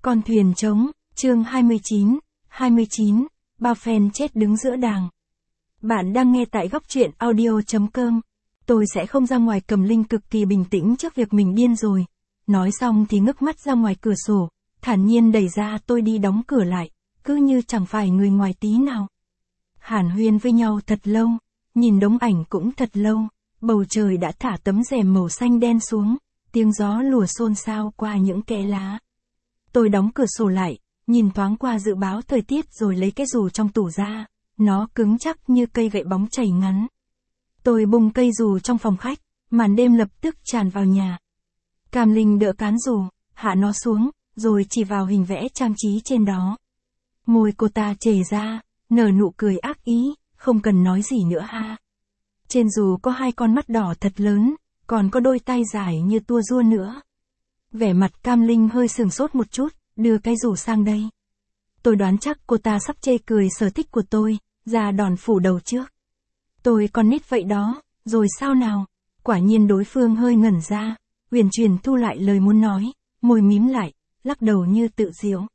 Con thuyền trống, chương 29, bao fan chết đứng giữa đàng. Bạn đang nghe tại góc truyện audio.com. Tôi sẽ không ra ngoài, cầm Linh cực kỳ bình tĩnh trước việc mình điên rồi. Nói xong thì ngước mắt ra ngoài cửa sổ, thản nhiên đẩy ra tôi đi đóng cửa lại, cứ như chẳng phải người ngoài tí nào. Hàn huyên với nhau thật lâu, nhìn đống ảnh cũng thật lâu, bầu trời đã thả tấm rèm màu xanh đen xuống, tiếng gió lùa xôn xao qua những kẽ lá. Tôi đóng cửa sổ lại, nhìn thoáng qua dự báo thời tiết rồi lấy cái dù trong tủ ra, nó cứng chắc như cây gậy bóng chảy ngắn. Tôi bung cây dù trong phòng khách, màn đêm lập tức tràn vào nhà. Cam Linh đỡ cán dù, hạ nó xuống, rồi chỉ vào hình vẽ trang trí trên đó. Môi cô ta trề ra, nở nụ cười ác ý, không cần nói gì nữa ha. Trên dù có hai con mắt đỏ thật lớn, còn có đôi tay dài như tua rua nữa. Vẻ mặt Cam Linh hơi sửng sốt một chút, đưa cái dù sang đây. Tôi đoán chắc cô ta sắp chê cười sở thích của tôi, ra đòn phủ đầu trước. Tôi còn nít vậy đó, rồi sao nào? Quả nhiên đối phương hơi ngẩn ra, huyền chuyển thu lại lời muốn nói, môi mím lại, lắc đầu như tự giễu.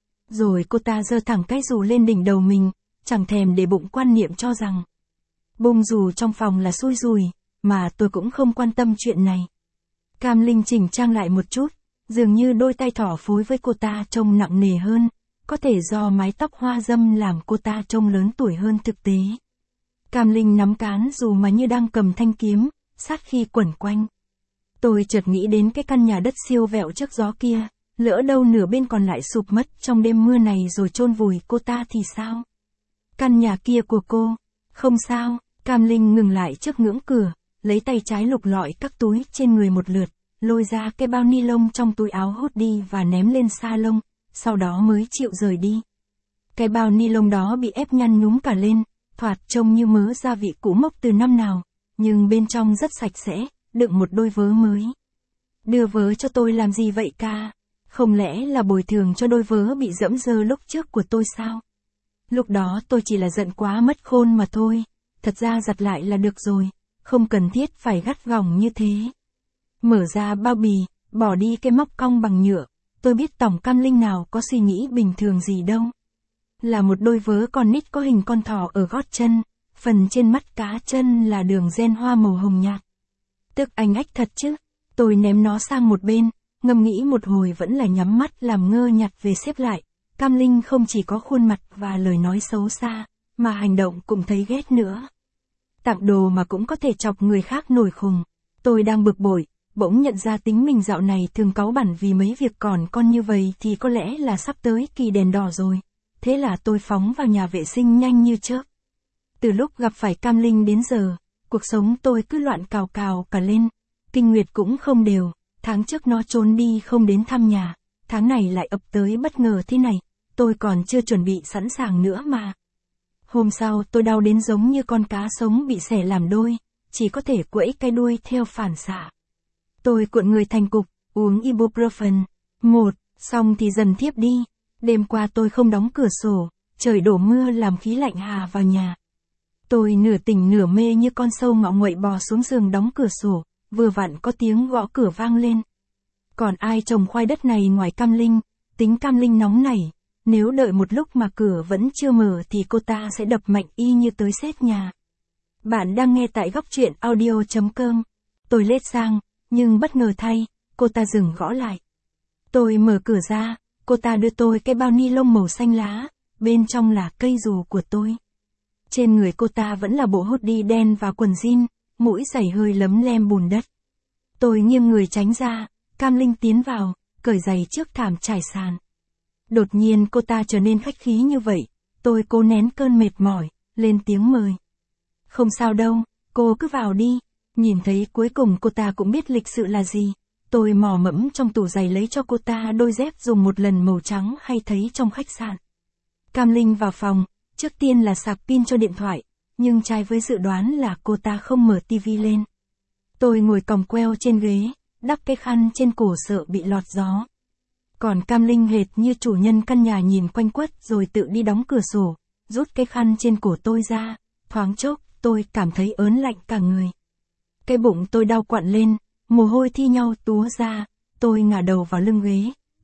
Rồi cô ta giơ thẳng cái dù lên đỉnh đầu mình, chẳng thèm để bụng quan niệm cho rằng bung dù trong phòng là xui rủi, mà tôi cũng không quan tâm chuyện này. Cam Linh chỉnh trang lại một chút, dường như đôi tay thỏ phối với cô ta trông nặng nề hơn, có thể do mái tóc hoa dâm làm cô ta trông lớn tuổi hơn thực tế. Cam Linh nắm cán dù mà như đang cầm thanh kiếm, sát khi quẩn quanh. Tôi chợt nghĩ đến cái căn nhà đất siêu vẹo trước gió kia, lỡ đâu nửa bên còn lại sụp mất trong đêm mưa này rồi chôn vùi cô ta thì sao? Căn nhà kia của cô, không sao. Cam Linh ngừng lại trước ngưỡng cửa, lấy tay trái lục lọi các túi trên người một lượt, lôi ra cái bao ni lông trong túi áo hốt đi và ném lên sa lông, sau đó mới chịu rời đi. Cái bao ni lông đó bị ép nhăn nhúm cả lên, thoạt trông như mớ gia vị cũ mốc từ năm nào, nhưng bên trong rất sạch sẽ, đựng một đôi vớ mới. Đưa vớ cho tôi làm gì vậy ca? Không lẽ là bồi thường cho đôi vớ bị dẫm dơ lúc trước của tôi sao? Lúc đó tôi chỉ là giận quá mất khôn mà thôi. Thật ra giặt lại là được rồi, không cần thiết phải gắt gỏng như thế. Mở ra bao bì, bỏ đi cái móc cong bằng nhựa, tôi biết tổng Cam Linh nào có suy nghĩ bình thường gì đâu. Là một đôi vớ con nít có hình con thỏ ở gót chân, phần trên mắt cá chân là đường ren hoa màu hồng nhạt. Tức anh ách thật chứ, tôi ném nó sang một bên, ngẫm nghĩ một hồi vẫn là nhắm mắt làm ngơ nhặt về xếp lại. Cam Linh không chỉ có khuôn mặt và lời nói xấu xa, mà hành động cũng thấy ghét nữa. Tặng đồ mà cũng có thể chọc người khác nổi khùng. Tôi đang bực bội, bỗng nhận ra tính mình dạo này thường cáu bẳn vì mấy việc còn con như vậy thì có lẽ là sắp tới kỳ đèn đỏ rồi. Thế là tôi phóng vào nhà vệ sinh nhanh như chớp. Từ lúc gặp phải Cam Linh đến giờ, cuộc sống tôi cứ loạn cào cào cả lên. Kinh nguyệt cũng không đều, tháng trước nó trốn đi không đến thăm nhà, tháng này lại ập tới bất ngờ thế này, tôi còn chưa chuẩn bị sẵn sàng nữa mà. Hôm sau tôi đau đến giống như con cá sống bị xẻ làm đôi, chỉ có thể quẫy cái đuôi theo phản xạ. Tôi cuộn người thành cục, uống ibuprofen. Xong thì dần thiếp đi. Đêm qua tôi không đóng cửa sổ, trời đổ mưa làm khí lạnh hà vào nhà. Tôi nửa tỉnh nửa mê như con sâu ngọ nguậy bò xuống giường đóng cửa sổ, vừa vặn có tiếng gõ cửa vang lên. Còn ai trồng khoai đất này ngoài Cam Linh, tính Cam Linh nóng nảy. Nếu đợi một lúc mà cửa vẫn chưa mở thì cô ta sẽ đập mạnh y như tới xét nhà. Bạn đang nghe tại góc truyện audio.com. Tôi lết sang, nhưng bất ngờ thay, cô ta dừng gõ lại. Tôi mở cửa ra, cô ta đưa tôi cái bao ni lông màu xanh lá, bên trong là cây dù của tôi. Trên người cô ta vẫn là bộ hoodie đen và quần jean, mũi giày hơi lấm lem bùn đất. Tôi nghiêng người tránh ra, Cam Linh tiến vào, cởi giày trước thảm trải sàn. Đột nhiên cô ta trở nên khách khí như vậy, tôi cố nén cơn mệt mỏi, lên tiếng mời. Không sao đâu, cô cứ vào đi. Nhìn thấy cuối cùng cô ta cũng biết lịch sự là gì. Tôi mò mẫm trong tủ giày lấy cho cô ta đôi dép dùng một lần màu trắng hay thấy trong khách sạn. Cam Linh vào phòng, trước tiên là sạc pin cho điện thoại, nhưng trái với dự đoán là cô ta không mở tivi lên. Tôi ngồi còng queo trên ghế, đắp cái khăn trên cổ sợ bị lọt gió. Còn Cam Linh hệt như chủ nhân căn nhà nhìn quanh quất rồi tự đi đóng cửa sổ, rút cái khăn trên cổ tôi ra, thoáng chốc, tôi cảm thấy ớn lạnh cả người. Cái bụng tôi đau quặn lên, mồ hôi thi nhau túa ra, tôi ngả đầu vào lưng ghế,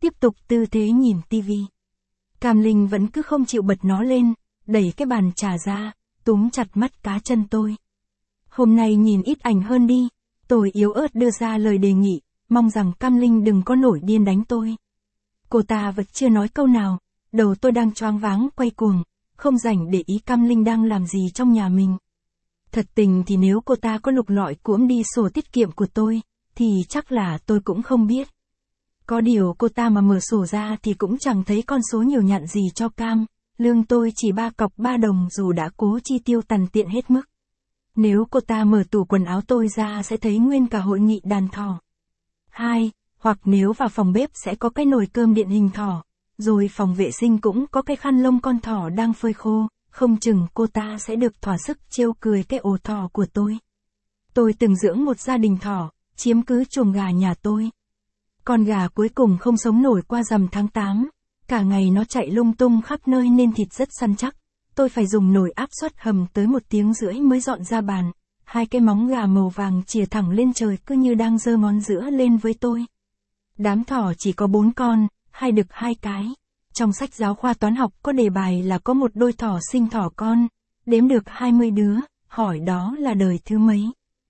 tiếp tục tư thế nhìn tivi. Cam Linh vẫn cứ không chịu bật nó lên, đẩy cái bàn trà ra, túm chặt mắt cá chân tôi. Hôm nay nhìn ít ảnh hơn đi, tôi yếu ớt đưa ra lời đề nghị, mong rằng Cam Linh đừng có nổi điên đánh tôi. Cô ta vẫn chưa nói câu nào, đầu tôi đang choáng váng quay cuồng, không rảnh để ý Cam Linh đang làm gì trong nhà mình. Thật tình thì nếu cô ta có lục lọi cuỗm đi sổ tiết kiệm của tôi, thì chắc là tôi cũng không biết. Có điều cô ta mà mở sổ ra thì cũng chẳng thấy con số nhiều nhặn gì cho Cam, lương tôi chỉ 3 cọc 3 đồng dù đã cố chi tiêu tằn tiện hết mức. Nếu cô ta mở tủ quần áo tôi ra sẽ thấy nguyên cả hội nghị đàn thỏ. 2. Hoặc nếu vào phòng bếp sẽ có cái nồi cơm điện hình thỏ, rồi phòng vệ sinh cũng có cái khăn lông con thỏ đang phơi khô, không chừng cô ta sẽ được thỏa sức trêu cười cái ổ thỏ của tôi. Tôi từng dưỡng một gia đình thỏ, chiếm cứ chuồng gà nhà tôi. Con gà cuối cùng không sống nổi qua rằm tháng 8, cả ngày nó chạy lung tung khắp nơi nên thịt rất săn chắc. Tôi phải dùng nồi áp suất hầm tới 1 tiếng rưỡi mới dọn ra bàn, 2 cái móng gà màu vàng chìa thẳng lên trời cứ như đang giơ ngón giữa lên với tôi. Đám thỏ chỉ có 4 con, 2 đực 2 cái. Trong sách giáo khoa toán học có đề bài là có một đôi thỏ sinh thỏ con, đếm được 20 đứa, hỏi đó là đời thứ mấy.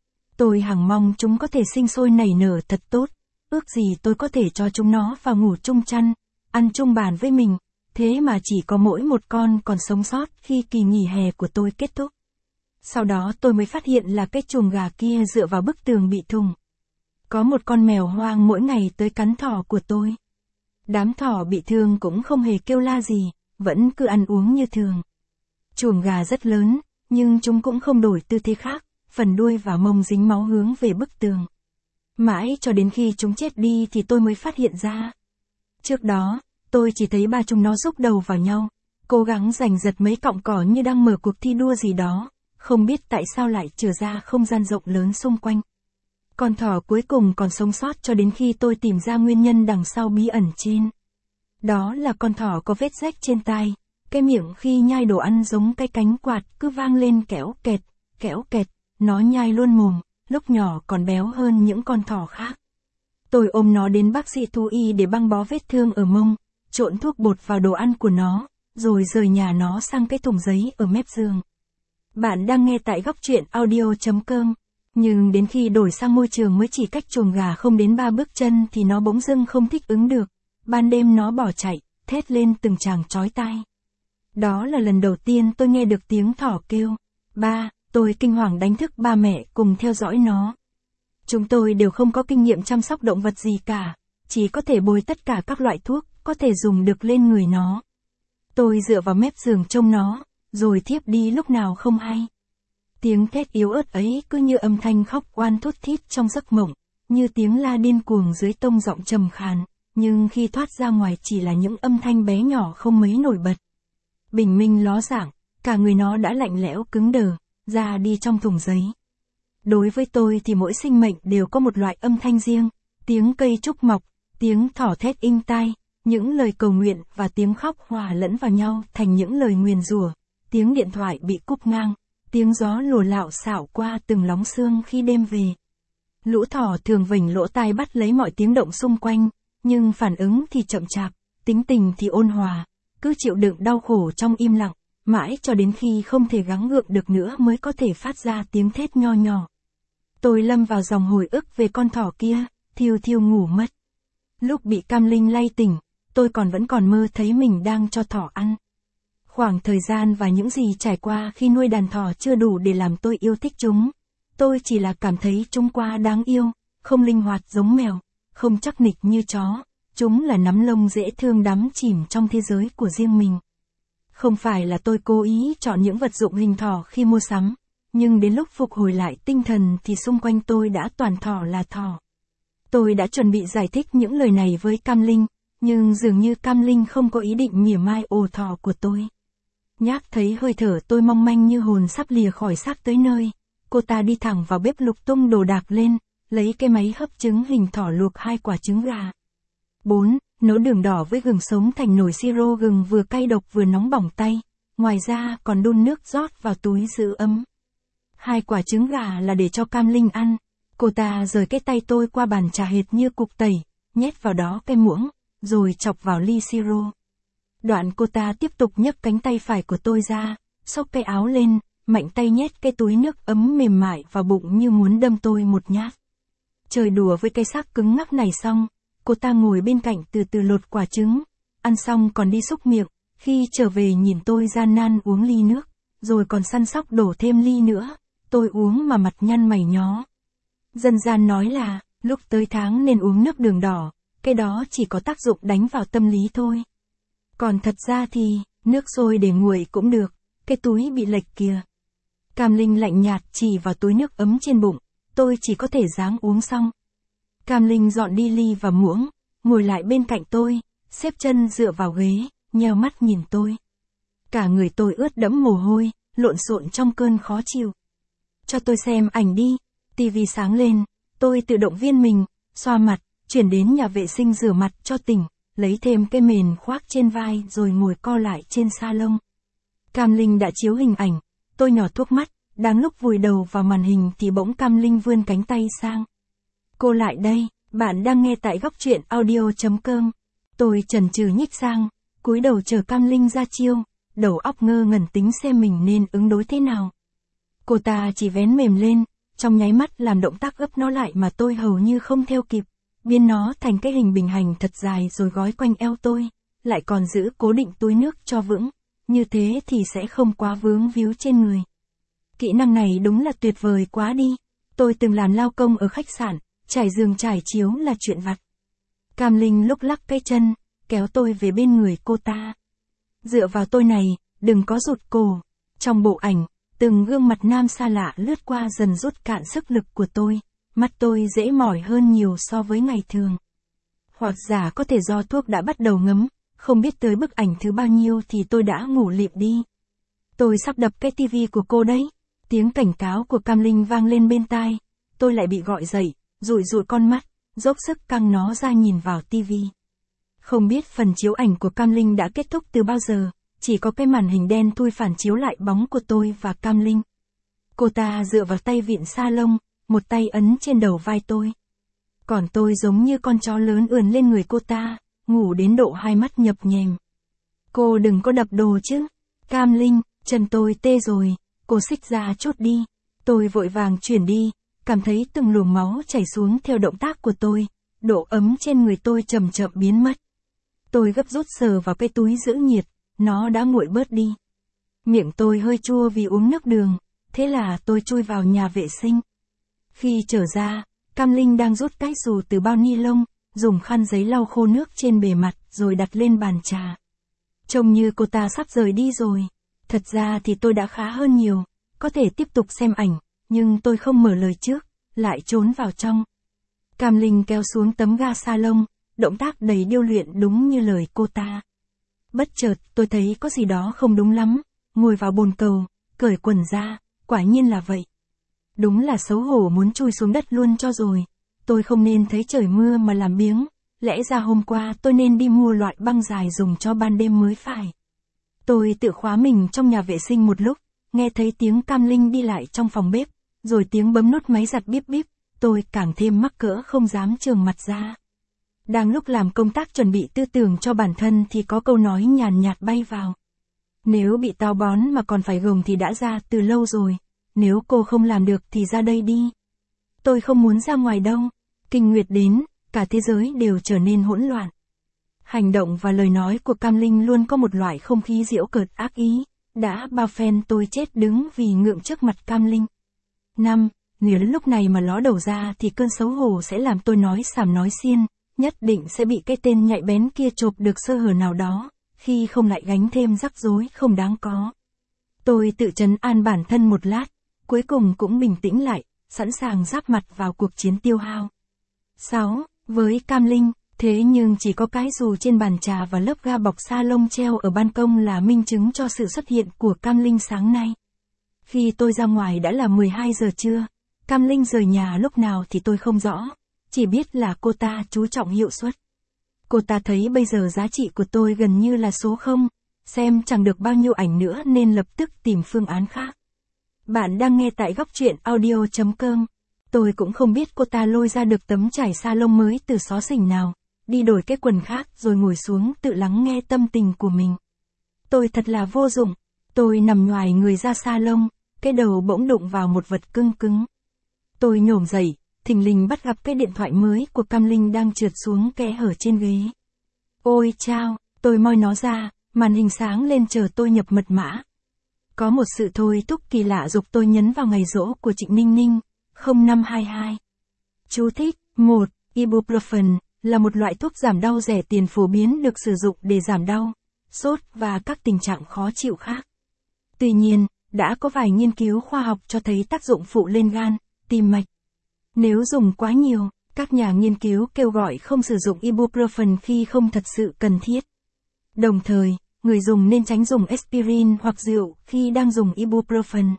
Tôi hằng mong chúng có thể sinh sôi nảy nở thật tốt, ước gì tôi có thể cho chúng nó vào ngủ chung chăn, ăn chung bàn với mình, thế mà chỉ có mỗi một con còn sống sót khi kỳ nghỉ hè của tôi kết thúc. Sau đó tôi mới phát hiện là cái chuồng gà kia dựa vào bức tường bị thủng. Có một con mèo hoang mỗi ngày tới cắn thỏ của tôi. Đám thỏ bị thương cũng không hề kêu la gì, vẫn cứ ăn uống như thường. Chuồng gà rất lớn, nhưng chúng cũng không đổi tư thế khác, phần đuôi và mông dính máu hướng về bức tường. Mãi cho đến khi chúng chết đi thì tôi mới phát hiện ra. Trước đó, tôi chỉ thấy ba chúng nó xúc đầu vào nhau, cố gắng giành giật mấy cọng cỏ như đang mở cuộc thi đua gì đó, không biết tại sao lại chừa ra không gian rộng lớn xung quanh. Con thỏ cuối cùng còn sống sót cho đến khi tôi tìm ra nguyên nhân đằng sau bí ẩn trên. Đó là con thỏ có vết rách trên tai, cái miệng khi nhai đồ ăn giống cái cánh quạt cứ vang lên kéo kẹt, nó nhai luôn mồm, lúc nhỏ còn béo hơn những con thỏ khác. Tôi ôm nó đến bác sĩ thú y để băng bó vết thương ở mông, trộn thuốc bột vào đồ ăn của nó, rồi rời nhà nó sang cái thùng giấy ở mép giường. Bạn đang nghe tại góc truyện audio.com. Nhưng đến khi đổi sang môi trường mới chỉ cách chuồng gà không đến 3 bước chân thì nó bỗng dưng không thích ứng được. Ban đêm nó bỏ chạy, thét lên từng tràng chói tai. Đó là lần đầu tiên tôi nghe được tiếng thỏ kêu. Ba, tôi kinh hoàng đánh thức ba mẹ cùng theo dõi nó. Chúng tôi đều không có kinh nghiệm chăm sóc động vật gì cả, chỉ có thể bôi tất cả các loại thuốc có thể dùng được lên người nó. Tôi dựa vào mép giường trông nó, rồi thiếp đi lúc nào không hay. Tiếng thét yếu ớt ấy cứ như âm thanh khóc oan thút thít trong giấc mộng, như tiếng la điên cuồng dưới tông giọng trầm khàn, nhưng khi thoát ra ngoài chỉ là những âm thanh bé nhỏ không mấy nổi bật. Bình minh ló dạng, cả người nó đã lạnh lẽo cứng đờ, ra đi trong thùng giấy. Đối với tôi thì mỗi sinh mệnh đều có một loại âm thanh riêng, tiếng cây trúc mọc, tiếng thỏ thét inh tai, những lời cầu nguyện và tiếng khóc hòa lẫn vào nhau thành những lời nguyền rủa, tiếng điện thoại bị cúp ngang, tiếng gió lùa lạo xạo qua từng lóng xương khi đêm về. Lũ thỏ thường vểnh lỗ tai bắt lấy mọi tiếng động xung quanh, nhưng phản ứng thì chậm chạp, tính tình thì ôn hòa, cứ chịu đựng đau khổ trong im lặng, mãi cho đến khi không thể gắng gượng được nữa mới có thể phát ra tiếng thét nho nhỏ. Tôi lâm vào dòng hồi ức về con thỏ kia, thiêu thiêu ngủ mất. Lúc bị Cam Linh lay tỉnh, tôi vẫn còn mơ thấy mình đang cho thỏ ăn. Khoảng thời gian và những gì trải qua khi nuôi đàn thỏ chưa đủ để làm tôi yêu thích chúng. Tôi chỉ là cảm thấy chúng quá đáng yêu, không linh hoạt giống mèo, không chắc nịch như chó. Chúng là nắm lông dễ thương đắm chìm trong thế giới của riêng mình. Không phải là tôi cố ý chọn những vật dụng hình thỏ khi mua sắm, nhưng đến lúc phục hồi lại tinh thần thì xung quanh tôi đã toàn thỏ là thỏ. Tôi đã chuẩn bị giải thích những lời này với Cam Linh, nhưng dường như Cam Linh không có ý định mỉa mai ổ thỏ của tôi. Nhác thấy hơi thở tôi mong manh như hồn sắp lìa khỏi xác tới nơi, cô ta đi thẳng vào bếp lục tung đồ đạc lên, lấy cái máy hấp trứng hình thỏ luộc 2 quả trứng gà. 4. Nấu đường đỏ với gừng sống thành nồi siro gừng vừa cay độc vừa nóng bỏng tay, ngoài ra còn đun nước rót vào túi giữ ấm. 2 quả trứng gà là để cho Cam Linh ăn, cô ta rời cái tay tôi qua bàn trà hệt như cục tẩy, nhét vào đó cái muỗng, rồi chọc vào ly siro. Đoạn cô ta tiếp tục nhấc cánh tay phải của tôi ra, xốc cái áo lên, mạnh tay nhét cái túi nước ấm mềm mại vào bụng như muốn đâm tôi một nhát. Chơi đùa với cái xác cứng ngắc này xong, cô ta ngồi bên cạnh từ từ lột quả trứng, ăn xong còn đi xúc miệng, khi trở về nhìn tôi gian nan uống ly nước, rồi còn săn sóc đổ thêm ly nữa, tôi uống mà mặt nhăn mày nhó. Dân gian nói là, lúc tới tháng nên uống nước đường đỏ, cái đó chỉ có tác dụng đánh vào tâm lý thôi. Còn thật ra thì, nước sôi để nguội cũng được, cái túi bị lệch kìa. Cam Linh lạnh nhạt chỉ vào túi nước ấm trên bụng, tôi chỉ có thể ráng uống xong. Cam Linh dọn đi ly và muỗng, ngồi lại bên cạnh tôi, xếp chân dựa vào ghế, nheo mắt nhìn tôi. Cả người tôi ướt đẫm mồ hôi, lộn xộn trong cơn khó chịu. Cho tôi xem ảnh đi, tivi sáng lên, tôi tự động viên mình, xoa mặt, chuyển đến nhà vệ sinh rửa mặt cho tỉnh, lấy thêm cái mền khoác trên vai rồi ngồi co lại trên salon. Cam Linh đã chiếu hình ảnh, tôi nhỏ thuốc mắt, đang lúc vùi đầu vào màn hình thì bỗng Cam Linh vươn cánh tay sang. Cô lại đây, bạn đang nghe tại góc truyện audio.com. Tôi chần chừ nhích sang, cúi đầu chờ Cam Linh ra chiêu, đầu óc ngơ ngẩn tính xem mình nên ứng đối thế nào. Cô ta chỉ vén mềm lên, trong nháy mắt làm động tác ấp nó lại mà tôi hầu như không theo kịp, biến nó thành cái hình bình hành thật dài rồi gói quanh eo tôi, lại còn giữ cố định túi nước cho vững, như thế thì sẽ không quá vướng víu trên người. Kỹ năng này đúng là tuyệt vời quá đi, tôi từng làm lao công ở khách sạn, trải giường trải chiếu là chuyện vặt. Cam Linh lúc lắc cái chân, kéo tôi về bên người cô ta. Dựa vào tôi này, đừng có rụt cổ. Trong bộ ảnh, từng gương mặt nam xa lạ lướt qua dần rút cạn sức lực của tôi, mắt tôi dễ mỏi hơn nhiều so với ngày thường. Hoặc giả có thể do thuốc đã bắt đầu ngấm, không biết tới bức ảnh thứ bao nhiêu thì tôi đã ngủ lịm đi. Tôi sắp đập cái tivi của cô đấy. Tiếng cảnh cáo của Cam Linh vang lên bên tai, tôi lại bị gọi dậy, dụi con mắt, dốc sức căng nó ra nhìn vào tivi. Không biết phần chiếu ảnh của Cam Linh đã kết thúc từ bao giờ, chỉ có cái màn hình đen thui phản chiếu lại bóng của tôi và Cam Linh. Cô ta dựa vào tay vịn sa lông, một tay ấn trên đầu vai tôi. Còn tôi giống như con chó lớn ườn lên người cô ta, ngủ đến độ hai mắt nhập nhèm. Cô đừng có đập đồ chứ. Cam Linh, chân tôi tê rồi, cô xích ra chốt đi. Tôi vội vàng chuyển đi, cảm thấy từng luồng máu chảy xuống theo động tác của tôi, độ ấm trên người tôi chậm chậm biến mất. Tôi gấp rút sờ vào cái túi giữ nhiệt, nó đã nguội bớt đi. Miệng tôi hơi chua vì uống nước đường, thế là tôi chui vào nhà vệ sinh. Khi trở ra, Cam Linh đang rút cái dù từ bao ni lông, dùng khăn giấy lau khô nước trên bề mặt rồi đặt lên bàn trà. Trông như cô ta sắp rời đi rồi. Thật ra thì tôi đã khá hơn nhiều, có thể tiếp tục xem ảnh, nhưng tôi không mở lời trước, lại trốn vào trong. Cam Linh kéo xuống tấm ga salon, động tác đầy điêu luyện đúng như lời cô ta. Bất chợt tôi thấy có gì đó không đúng lắm, ngồi vào bồn cầu, cởi quần ra, quả nhiên là vậy. Đúng là xấu hổ muốn chui xuống đất luôn cho rồi. Tôi không nên thấy trời mưa mà làm biếng, lẽ ra hôm qua tôi nên đi mua loại băng dài dùng cho ban đêm mới phải. Tôi tự khóa mình trong nhà vệ sinh một lúc, nghe thấy tiếng Cam Linh đi lại trong phòng bếp, rồi tiếng bấm nút máy giặt bíp bíp, tôi càng thêm mắc cỡ không dám trường mặt ra. Đang lúc làm công tác chuẩn bị tư tưởng cho bản thân thì có câu nói nhàn nhạt bay vào. Nếu bị táo bón mà còn phải gồng thì đã ra từ lâu rồi, nếu cô không làm được thì ra đây đi. Tôi không muốn ra ngoài đâu, kinh nguyệt đến, cả thế giới đều trở nên hỗn loạn. Hành động và lời nói của Cam Linh luôn có một loại không khí giễu cợt ác ý, đã bao phen tôi chết đứng vì ngượng trước mặt Cam Linh. Nếu lúc này mà ló đầu ra thì cơn xấu hổ sẽ làm tôi nói xàm nói xiên, nhất định sẽ bị cái tên nhạy bén kia chộp được sơ hở nào đó, khi không lại gánh thêm rắc rối không đáng có. Tôi tự trấn an bản thân một lát, cuối cùng cũng bình tĩnh lại, sẵn sàng giáp mặt vào cuộc chiến tiêu hao. 6. Với Cam Linh, thế nhưng chỉ có cái dù trên bàn trà và lớp ga bọc sa lông treo ở ban công là minh chứng cho sự xuất hiện của Cam Linh sáng nay. Khi tôi ra ngoài đã là 12 giờ trưa, Cam Linh rời nhà lúc nào thì tôi không rõ, chỉ biết là cô ta chú trọng hiệu suất. Cô ta thấy bây giờ giá trị của tôi gần như là số 0, xem chẳng được bao nhiêu ảnh nữa nên lập tức tìm phương án khác. Bạn đang nghe tại góc truyện audio.com. Tôi cũng không biết cô ta lôi ra được tấm trải sa lông mới từ xó xỉnh nào, đi đổi cái quần khác rồi ngồi xuống tự lắng nghe tâm tình của mình. Tôi thật là vô dụng. Tôi nằm nhoài người ra salon, cái đầu bỗng đụng vào một vật cứng cứng. Tôi nhổm dậy, thình lình bắt gặp cái điện thoại mới của Cam Linh đang trượt xuống kẽ hở trên ghế. Ôi chao, tôi moi nó ra, màn hình sáng lên chờ tôi nhập mật mã. Có một sự thôi thúc kỳ lạ giục tôi nhấn vào ngày giỗ của Trịnh Ninh Ninh, 0522. Chú thích, 1. Ibuprofen là một loại thuốc giảm đau rẻ tiền phổ biến được sử dụng để giảm đau, sốt và các tình trạng khó chịu khác. Tuy nhiên, đã có vài nghiên cứu khoa học cho thấy tác dụng phụ lên gan, tim mạch. Nếu dùng quá nhiều, các nhà nghiên cứu kêu gọi không sử dụng ibuprofen khi không thật sự cần thiết. Đồng thời, người dùng nên tránh dùng aspirin hoặc rượu khi đang dùng ibuprofen.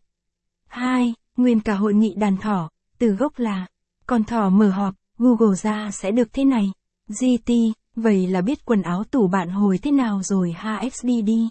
2. Nguyên cả hội nghị đàn thỏ, từ gốc là con thỏ mở họp, Google ra sẽ được thế này. GT, vậy là biết quần áo tủ bạn hồi thế nào rồi HXD đi.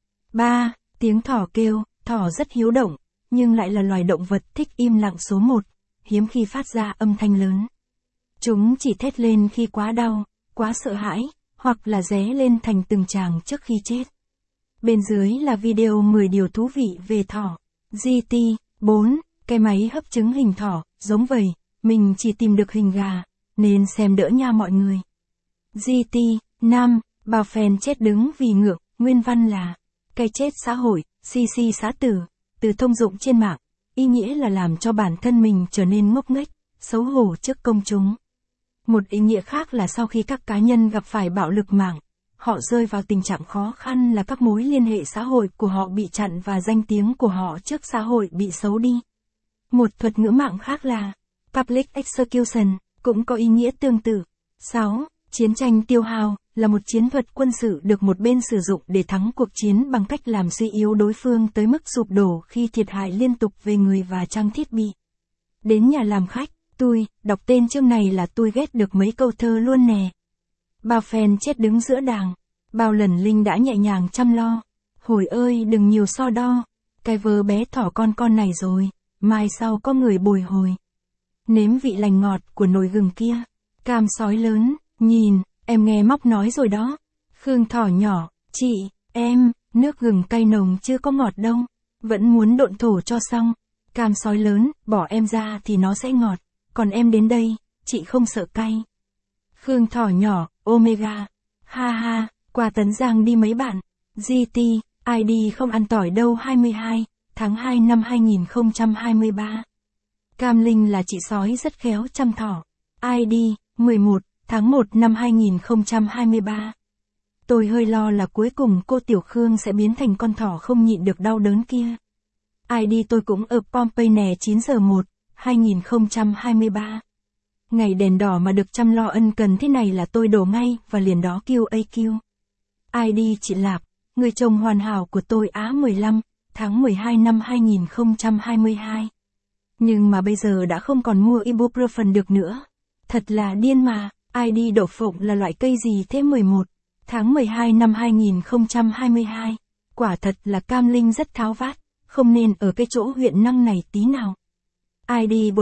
3. Tiếng thỏ kêu, thỏ rất hiếu động, nhưng lại là loài động vật thích im lặng số 1, hiếm khi phát ra âm thanh lớn. Chúng chỉ thét lên khi quá đau, quá sợ hãi, hoặc là ré lên thành từng tràng trước khi chết. Bên dưới là video 10 điều thú vị về thỏ. GT, 4. Cái máy hấp trứng hình thỏ, giống vậy, mình chỉ tìm được hình gà, nên xem đỡ nha mọi người. GT, 5. Bao fan chết đứng vì ngượng, nguyên văn là cái chết xã hội, CC xã tử, từ thông dụng trên mạng, ý nghĩa là làm cho bản thân mình trở nên ngốc nghếch, xấu hổ trước công chúng. Một ý nghĩa khác là sau khi các cá nhân gặp phải bạo lực mạng, họ rơi vào tình trạng khó khăn là các mối liên hệ xã hội của họ bị chặn và danh tiếng của họ trước xã hội bị xấu đi. Một thuật ngữ mạng khác là public execution, cũng có ý nghĩa tương tự. 6. Chiến tranh tiêu hao là một chiến thuật quân sự được một bên sử dụng để thắng cuộc chiến bằng cách làm suy yếu đối phương tới mức sụp đổ khi thiệt hại liên tục về người và trang thiết bị. Đến nhà làm khách, tôi đọc tên chương này là tôi ghét được mấy câu thơ luôn nè. Bao fan chết đứng giữa đàng, bao lần Linh đã nhẹ nhàng chăm lo. Hồi ơi đừng nhiều so đo, cái vớ bé thỏ con này rồi, mai sau có người bồi hồi. Nếm vị lành ngọt của nồi gừng kia, cam sói lớn, nhìn, em nghe móc nói rồi đó. Khương thỏ nhỏ, chị, em, nước gừng cay nồng chưa có ngọt đâu, vẫn muốn độn thổ cho xong. Cam sói lớn, bỏ em ra thì nó sẽ ngọt, còn em đến đây, chị không sợ cay. Khương thỏ nhỏ, Omega, ha ha, qua Tấn Giang đi mấy bạn. GT, ID không ăn tỏi đâu 22, tháng 2 năm 2023. Cam Linh là chị sói rất khéo chăm thỏ. ID, 11, tháng 1 năm 2023. Tôi hơi lo là cuối cùng cô Tiểu Khương sẽ biến thành con thỏ không nhịn được đau đớn kia. ID tôi cũng ở Pompeii nè 9 giờ 1, 2023. Ngày đèn đỏ mà được chăm lo ân cần thế này là tôi đổ ngay và liền đó QAQ. ID chị Lạp, người chồng hoàn hảo của tôi Á 15, tháng 12 năm 2022. Nhưng mà bây giờ đã không còn mua ibuprofen được nữa. Thật là điên mà, ID đậu phộng là loại cây gì thế 11, tháng 12 năm 2022. Quả thật là Cam Linh rất tháo vát, không nên ở cái chỗ huyện năng này tí nào. ID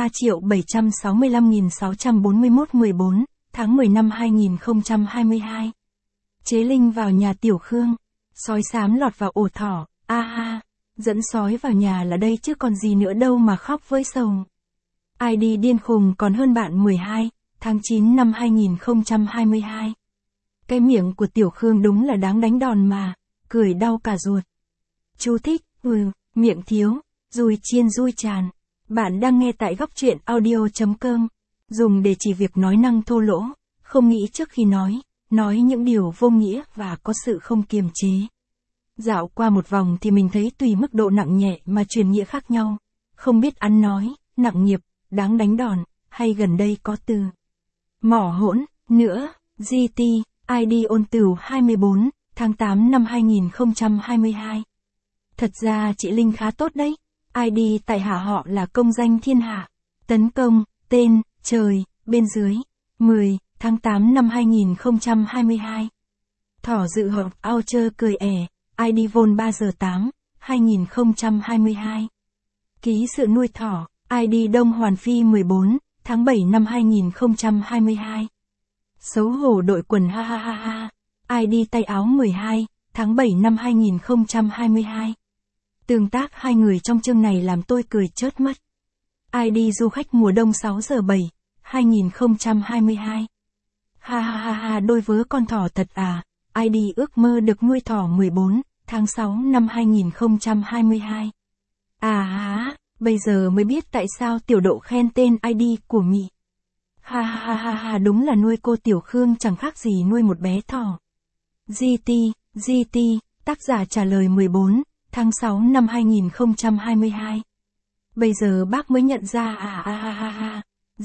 43.765.641 tháng 10 năm 2022. Chế Linh vào nhà Tiểu Khương. Sói xám lọt vào ổ thỏ, ha. Dẫn sói vào nhà là đây chứ còn gì nữa đâu mà khóc với sầu. ID điên khùng còn hơn bạn 12, tháng 9 năm 2022. Cái miệng của Tiểu Khương đúng là đáng đánh đòn mà, cười đau cả ruột. Chú thích, miệng thiếu, dùi chiên dui tràn. Bạn đang nghe tại góc truyện audio.com, dùng để chỉ việc nói năng thô lỗ, không nghĩ trước khi nói những điều vô nghĩa và có sự không kiềm chế. Dạo qua một vòng thì mình thấy tùy mức độ nặng nhẹ mà truyền nghĩa khác nhau, không biết ăn nói, nặng nghiệp, đáng đánh đòn, hay gần đây có từ mỏ hỗn, nữa. GT, ID ôn tửu 24, tháng 8 năm 2022. Thật ra chị Linh khá tốt đấy. ID tại hạ họ là công danh thiên hạ. Tấn công, tên, trời, bên dưới. 10, tháng 8 năm 2022. Thỏ dự họp Oucher cười ẻ. ID Von 3 giờ 8, 2022. Ký sự nuôi thỏ. ID Đông Hoàn Phi 14, tháng 7 năm 2022. Xấu hổ đội quần ha ha ha ha. ID tay áo 12, tháng 7 năm 2022. Tương tác hai người trong chương này làm tôi cười chớt mất. ID du khách mùa đông 6 giờ 7, 2022. Ha ha ha ha, đôi vớ con thỏ thật à. ID ước mơ được nuôi thỏ 14, tháng 6 năm 2022. À há, bây giờ mới biết tại sao Tiểu Độ khen tên ID của Mị. Ha ha ha ha, đúng là nuôi cô Tiểu Khương chẳng khác gì nuôi một bé thỏ. GT, tác giả trả lời 14, tháng 6 năm 2022. Bây giờ bác mới nhận ra ha.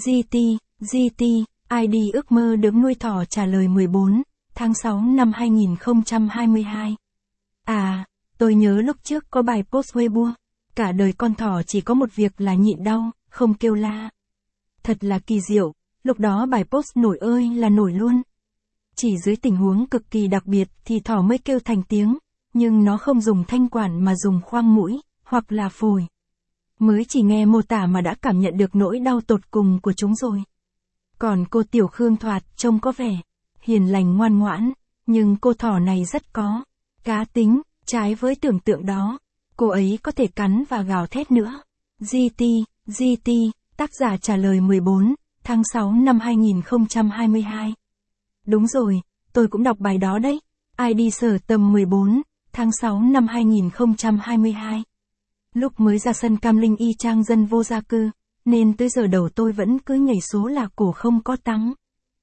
GT, ID ước mơ được nuôi thỏ trả lời 14, tháng 6 năm 2022. À, tôi nhớ lúc trước có bài post Weibo, cả đời con thỏ chỉ có một việc là nhịn đau, không kêu la. Thật là kỳ diệu, lúc đó bài post nổi ơi là nổi luôn. Chỉ dưới tình huống cực kỳ đặc biệt thì thỏ mới kêu thành tiếng, nhưng nó không dùng thanh quản mà dùng khoang mũi, hoặc là phổi. Mới chỉ nghe mô tả mà đã cảm nhận được nỗi đau tột cùng của chúng rồi. Còn cô Tiểu Khương thoạt trông có vẻ hiền lành ngoan ngoãn, nhưng cô thỏ này rất có cá tính, trái với tưởng tượng đó. Cô ấy có thể cắn và gào thét nữa. GT, tác giả trả lời 14, tháng 6 năm 2022. Đúng rồi, tôi cũng đọc bài đó đấy. ID sở tầm 14, tháng 6 năm 2022. Lúc mới ra sân Cam Linh y chang dân vô gia cư, nên tới giờ đầu tôi vẫn cứ nhảy số là cổ không có tắng.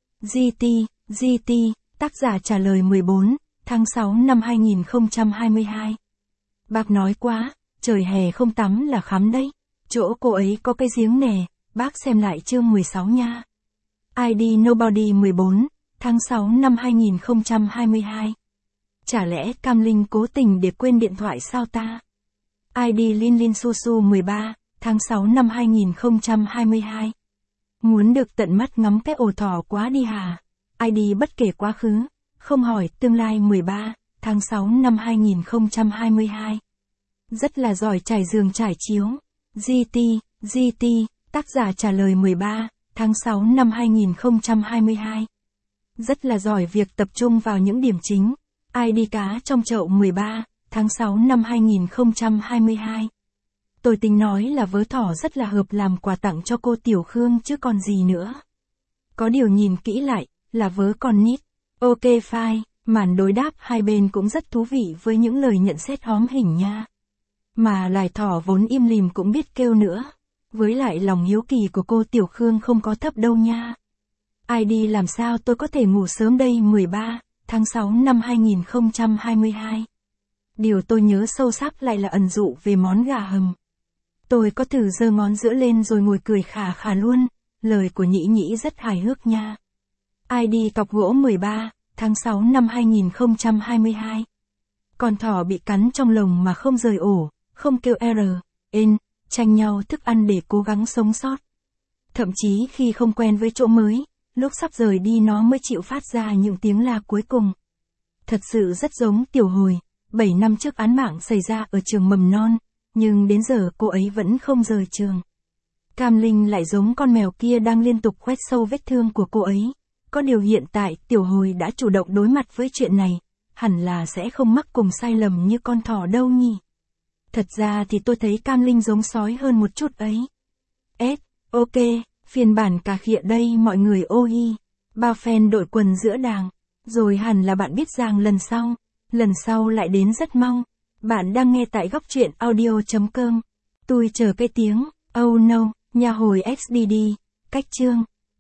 GT, tác giả trả lời 14, tháng 6 năm 2022. Bác nói quá, trời hè không tắm là khắm đấy. Chỗ cô ấy có cái giếng nè, bác xem lại chương 16 nha. ID Nobody 14, tháng 6 năm 2022. Chả lẽ Cam Linh cố tình để quên điện thoại sao ta? ID Lin Susu 13, tháng 6 năm 2022. Muốn được tận mắt ngắm cái ổ thỏ quá đi hả? ID bất kể quá khứ, không hỏi tương lai 13, tháng 6 năm 2022. Rất là giỏi trải giường trải chiếu. GT, tác giả trả lời 13, tháng 6 năm 2022. Rất là giỏi việc tập trung vào những điểm chính. ID cá trong chậu 13, tháng 6 năm 2022. Tôi tính nói là vớ thỏ rất là hợp làm quà tặng cho cô Tiểu Khương chứ còn gì nữa. Có điều nhìn kỹ lại, là vớ con nít. Ok fine, màn đối đáp hai bên cũng rất thú vị với những lời nhận xét hóm hình nha. Mà loài thỏ vốn im lìm cũng biết kêu nữa. Với lại lòng hiếu kỳ của cô Tiểu Khương không có thấp đâu nha. ID làm sao tôi có thể ngủ sớm đây 13, tháng 6 năm 2022. Điều tôi nhớ sâu sắc lại là ẩn dụ về món gà hầm. Tôi có thử giơ ngón giữa lên rồi ngồi cười khà khà luôn, lời của Nhĩ Nhĩ rất hài hước nha. ID cọc gỗ 13, tháng 6 năm 2022. Con thỏ bị cắn trong lồng mà không rời ổ, không kêu tranh nhau thức ăn để cố gắng sống sót. Thậm chí khi không quen với chỗ mới, lúc sắp rời đi nó mới chịu phát ra những tiếng la cuối cùng. Thật sự rất giống Tiểu Hồi, 7 năm trước án mạng xảy ra ở trường mầm non, nhưng đến giờ cô ấy vẫn không rời trường. Cam Linh lại giống con mèo kia đang liên tục khoét sâu vết thương của cô ấy. Có điều hiện tại Tiểu Hồi đã chủ động đối mặt với chuyện này, hẳn là sẽ không mắc cùng sai lầm như con thỏ đâu nhỉ. Thật ra thì tôi thấy Cam Linh giống sói hơn một chút ấy. Ok, phiên bản cà khịa đây mọi người ôi. Bao fan đội quần giữa đàng. Rồi hẳn là bạn biết rằng lần sau lại đến rất mong. Bạn đang nghe tại góc truyện audio.com. Tôi chờ cái tiếng, oh no, nhà hồi XDD, cách chương.